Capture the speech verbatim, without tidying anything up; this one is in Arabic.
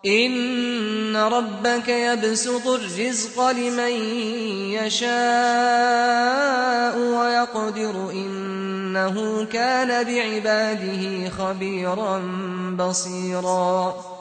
إِنَّ رَبَّكَ يَبْسُطُ الرِّزْقَ لِمَن يَشَاءُ وَيَقْدِرُ ۚ إِنَّهُ كَانَ بِعِبَادِهِ خَبِيرًا بَصِيرًا